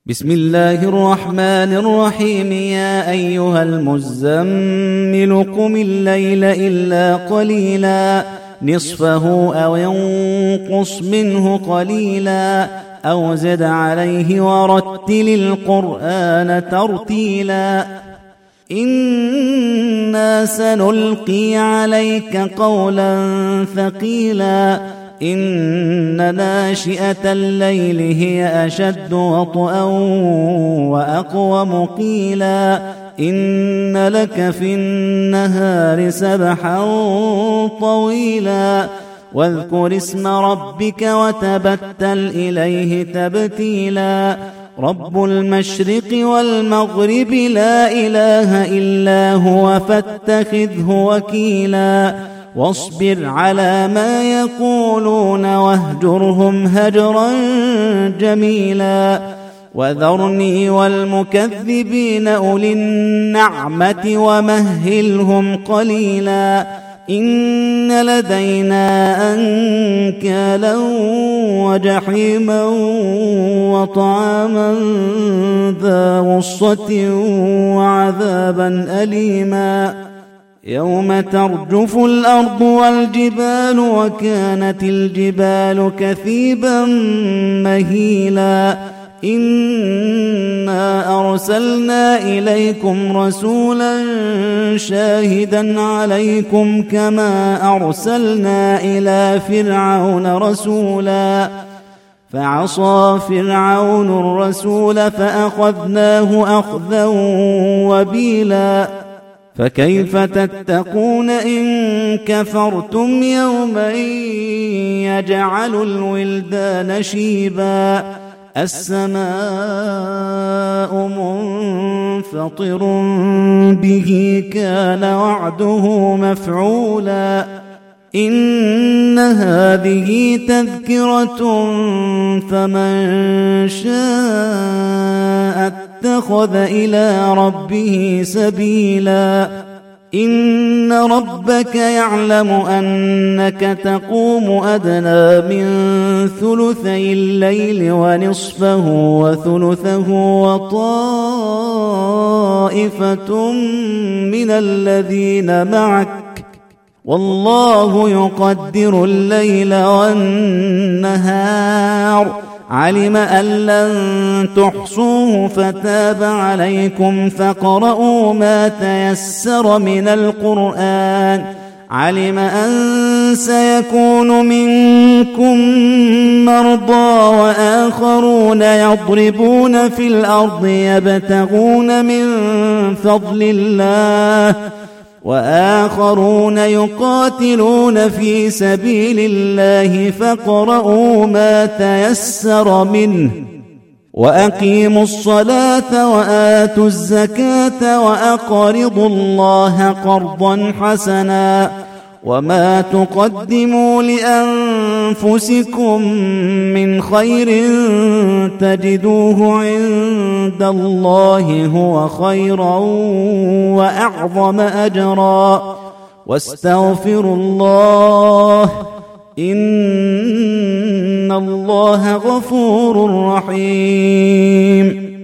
بسم الله الرحمن الرحيم. يا أيها المزمل قم الليل إلا قليلا نصفه أو ينقص منه قليلا أو زد عليه ورتل القرآن ترتيلا. إنا سنلقي عليك قولا ثقيلا. إن ناشئة الليل هي أشد وطئا وأقوم قيلا. إن لك في النهار سبحا طويلا. واذكر اسم ربك وتبتل إليه تبتيلا. رب المشرق والمغرب لا إله إلا هو فاتخذه وكيلا. واصبر على ما يقولون واهجرهم هجرا جميلا. وذرني والمكذبين أولي النعمة ومهلهم قليلا. إن لدينا أنكالا وجحيما وطعاما ذا غصة وعذابا أليما. يوم ترجف الأرض والجبال وكانت الجبال كثيبا مهيلا. إنا أرسلنا إليكم رسولا شاهدا عليكم كما أرسلنا إلى فرعون رسولا فعصى فرعون الرسول فأخذناه أخذا وبيلا. فكيف تتقون إن كفرتم يوما يجعل الولدان شيبا. السماء منفطر به كان وعده مفعولا. إن هذه تذكرة فمن شاء اتخذ إلى ربه سبيلا. إن ربك يعلم أنك تقوم أدنى من ثلثي الليل ونصفه وثلثه وطائفة من الذين معك والله يقدر الليل والنهار. علم أن لن تحصوه فتاب عليكم فاقرؤوا ما تيسر من القرآن. علم أن سيكون منكم مرضى وآخرون يضربون في الأرض يبتغون من فضل الله وآخرون يقاتلون في سبيل الله فاقرؤوا ما تيسر منه. وأقيموا الصلاة وآتوا الزكاة وأقرضوا الله قرضا حسنا. وما تقدموا لأنفسكم من خير تجدوه عند الله هو خيرا وأعظم أجرا. واستغفروا الله إن الله غفور رحيم.